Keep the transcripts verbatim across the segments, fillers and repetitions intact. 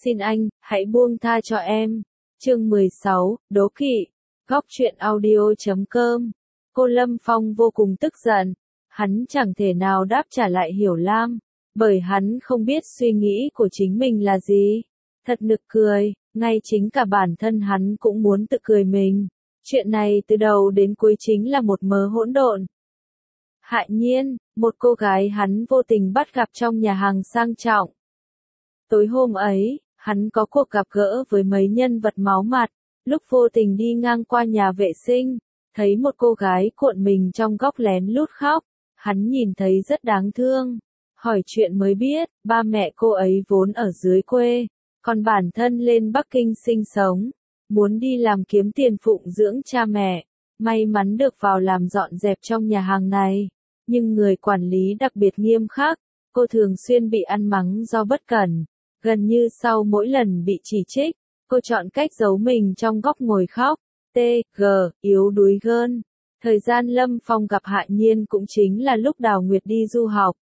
Xin anh, hãy buông tha cho em. Chương mười sáu, Đố kỵ. Góc truyện audio chấm com. Cô Lâm Phong vô cùng tức giận. Hắn chẳng thể nào đáp trả lại Hiểu Lam, bởi hắn không biết suy nghĩ của chính mình là gì. Thật nực cười, ngay chính cả bản thân hắn cũng muốn tự cười mình. Chuyện này từ đầu đến cuối chính là một mớ hỗn độn. Hại Nhiên, một cô gái hắn vô tình bắt gặp trong nhà hàng sang trọng. Tối hôm ấy, hắn có cuộc gặp gỡ với mấy nhân vật máu mặt, lúc vô tình đi ngang qua nhà vệ sinh, thấy một cô gái cuộn mình trong góc lén lút khóc, hắn nhìn thấy rất đáng thương. Hỏi chuyện mới biết, ba mẹ cô ấy vốn ở dưới quê, còn bản thân lên Bắc Kinh sinh sống, muốn đi làm kiếm tiền phụng dưỡng cha mẹ, may mắn được vào làm dọn dẹp trong nhà hàng này, nhưng người quản lý đặc biệt nghiêm khắc, cô thường xuyên bị ăn mắng do bất cẩn. Gần như sau mỗi lần bị chỉ trích, cô chọn cách giấu mình trong góc ngồi khóc. T G yếu đuối gơn. Thời gian Lâm Phong gặp Hại Nhiên cũng chính là lúc Đào Nguyệt đi du học.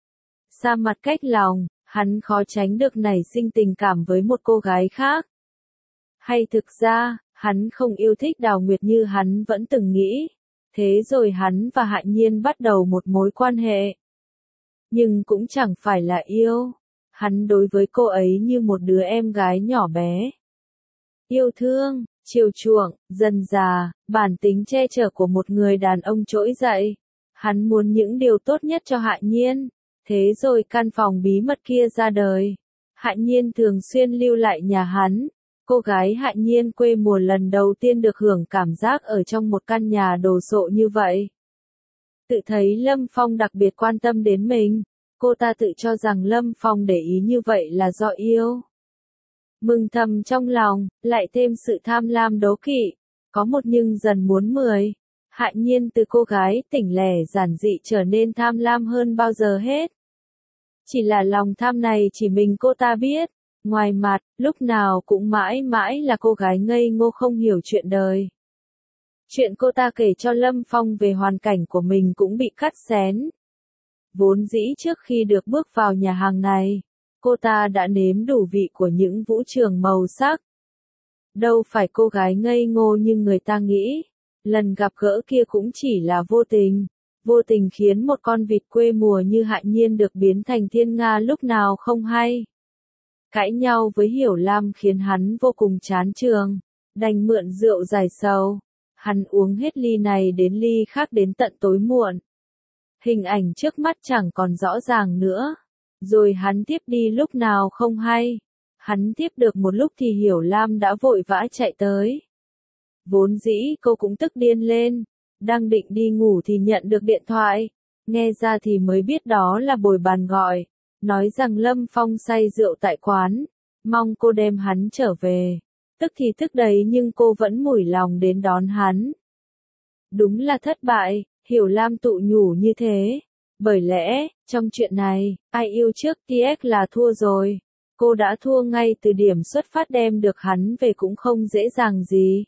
Xa mặt cách lòng, hắn khó tránh được nảy sinh tình cảm với một cô gái khác. Hay thực ra, hắn không yêu thích Đào Nguyệt như hắn vẫn từng nghĩ. Thế rồi hắn và Hại Nhiên bắt đầu một mối quan hệ. Nhưng cũng chẳng phải là yêu. Hắn đối với cô ấy như một đứa em gái nhỏ bé. Yêu thương, chiều chuộng, dần dà, bản tính che chở của một người đàn ông trỗi dậy. Hắn muốn những điều tốt nhất cho Hại Nhiên. Thế rồi căn phòng bí mật kia ra đời. Hại Nhiên thường xuyên lưu lại nhà hắn. Cô gái Hại Nhiên quê mùa lần đầu tiên được hưởng cảm giác ở trong một căn nhà đồ sộ như vậy. Tự thấy Lâm Phong đặc biệt quan tâm đến mình. Cô ta tự cho rằng Lâm Phong để ý như vậy là do yêu. Mừng thầm trong lòng, lại thêm sự tham lam đố kỵ. Có một nhưng dần muốn mười. Hại Nhiên từ cô gái tỉnh lẻ giản dị trở nên tham lam hơn bao giờ hết. Chỉ là lòng tham này chỉ mình cô ta biết. Ngoài mặt, lúc nào cũng mãi mãi là cô gái ngây ngô không hiểu chuyện đời. Chuyện cô ta kể cho Lâm Phong về hoàn cảnh của mình cũng bị cắt xén. Vốn dĩ trước khi được bước vào nhà hàng này, cô ta đã nếm đủ vị của những vũ trường màu sắc. Đâu phải cô gái ngây ngô như người ta nghĩ, lần gặp gỡ kia cũng chỉ là vô tình, vô tình khiến một con vịt quê mùa như Hại Nhiên được biến thành thiên nga lúc nào không hay. Cãi nhau với Hiểu Lam khiến hắn vô cùng chán trường, đành mượn rượu giải sầu. Hắn uống hết ly này đến ly khác đến tận tối muộn. Hình ảnh trước mắt chẳng còn rõ ràng nữa. Rồi hắn tiếp đi lúc nào không hay. Hắn tiếp được một lúc thì Hiểu Lam đã vội vã chạy tới. Vốn dĩ cô cũng tức điên lên. Đang định đi ngủ thì nhận được điện thoại. Nghe ra thì mới biết đó là Bồi Bàn gọi. Nói rằng Lâm Phong say rượu tại quán. Mong cô đem hắn trở về. Tức thì tức đấy nhưng cô vẫn mủi lòng đến đón hắn. Đúng là thất bại. Hiểu Lam tự nhủ như thế. Bởi lẽ, trong chuyện này, ai yêu trước tê ét là thua rồi. Cô đã thua ngay từ điểm xuất phát đem được hắn về cũng không dễ dàng gì.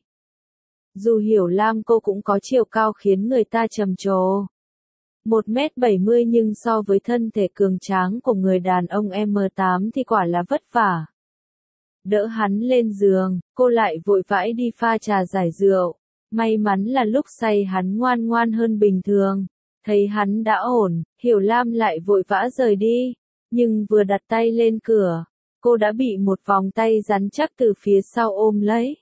Dù Hiểu Lam cô cũng có chiều cao khiến người ta trầm trồ. một mét bảy mươi nhưng so với thân thể cường tráng của người đàn ông em tám thì quả là vất vả. Đỡ hắn lên giường, cô lại vội vãi đi pha trà giải rượu. May mắn là lúc say hắn ngoan ngoan hơn bình thường. Thấy hắn đã ổn, Hiểu Lam lại vội vã rời đi. Nhưng vừa đặt tay lên cửa, cô đã bị một vòng tay rắn chắc từ phía sau ôm lấy.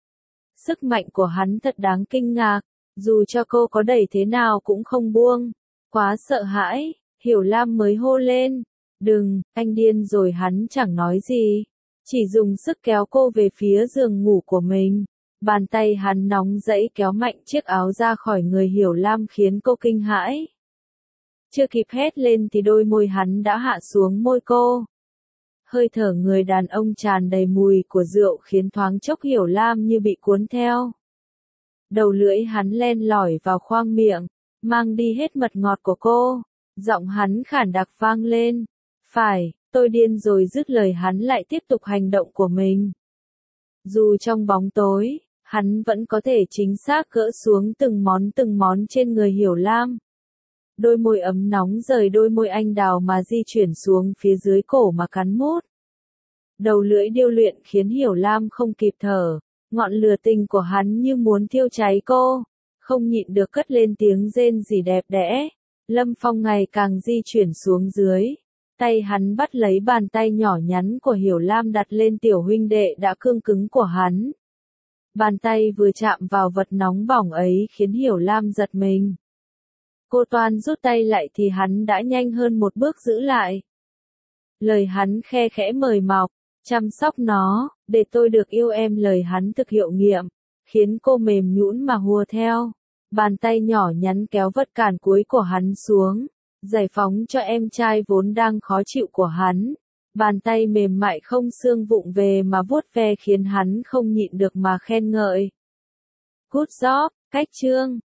Sức mạnh của hắn thật đáng kinh ngạc, dù cho cô có đẩy thế nào cũng không buông. Quá sợ hãi, Hiểu Lam mới hô lên. Đừng, anh điên rồi. Hắn chẳng nói gì, chỉ dùng sức kéo cô về phía giường ngủ của mình. Bàn tay hắn nóng rẫy kéo mạnh chiếc áo ra khỏi người Hiểu Lam khiến cô kinh hãi. Chưa kịp hét lên thì đôi môi hắn đã hạ xuống môi cô. Hơi thở người đàn ông tràn đầy mùi của rượu khiến thoáng chốc Hiểu Lam như bị cuốn theo. Đầu lưỡi hắn len lỏi vào khoang miệng, mang đi hết mật ngọt của cô. Giọng hắn khản đặc vang lên. Phải, tôi điên rồi. Dứt lời hắn lại tiếp tục hành động của mình. Dù trong bóng tối, hắn vẫn có thể chính xác gỡ xuống từng món từng món trên người Hiểu Lam. Đôi môi ấm nóng rời đôi môi anh đào mà di chuyển xuống phía dưới cổ mà cắn mút. Đầu lưỡi điêu luyện khiến Hiểu Lam không kịp thở, ngọn lửa tình của hắn như muốn thiêu cháy cô, không nhịn được cất lên tiếng rên rỉ đẹp đẽ. Lâm Phong ngày càng di chuyển xuống dưới, tay hắn bắt lấy bàn tay nhỏ nhắn của Hiểu Lam đặt lên tiểu huynh đệ đã cương cứng của hắn. Bàn tay vừa chạm vào vật nóng bỏng ấy khiến Hiểu Lam giật mình. Cô toan rút tay lại thì hắn đã nhanh hơn một bước giữ lại. Lời hắn khe khẽ mời mọc, chăm sóc nó, để tôi được yêu em, lời hắn thực hiệu nghiệm, khiến cô mềm nhũn mà hùa theo. Bàn tay nhỏ nhắn kéo vật cản cuối của hắn xuống, giải phóng cho em trai vốn đang khó chịu của hắn. Bàn tay mềm mại không xương vụng về mà vuốt ve khiến hắn không nhịn được mà khen ngợi. Good job, cách chương.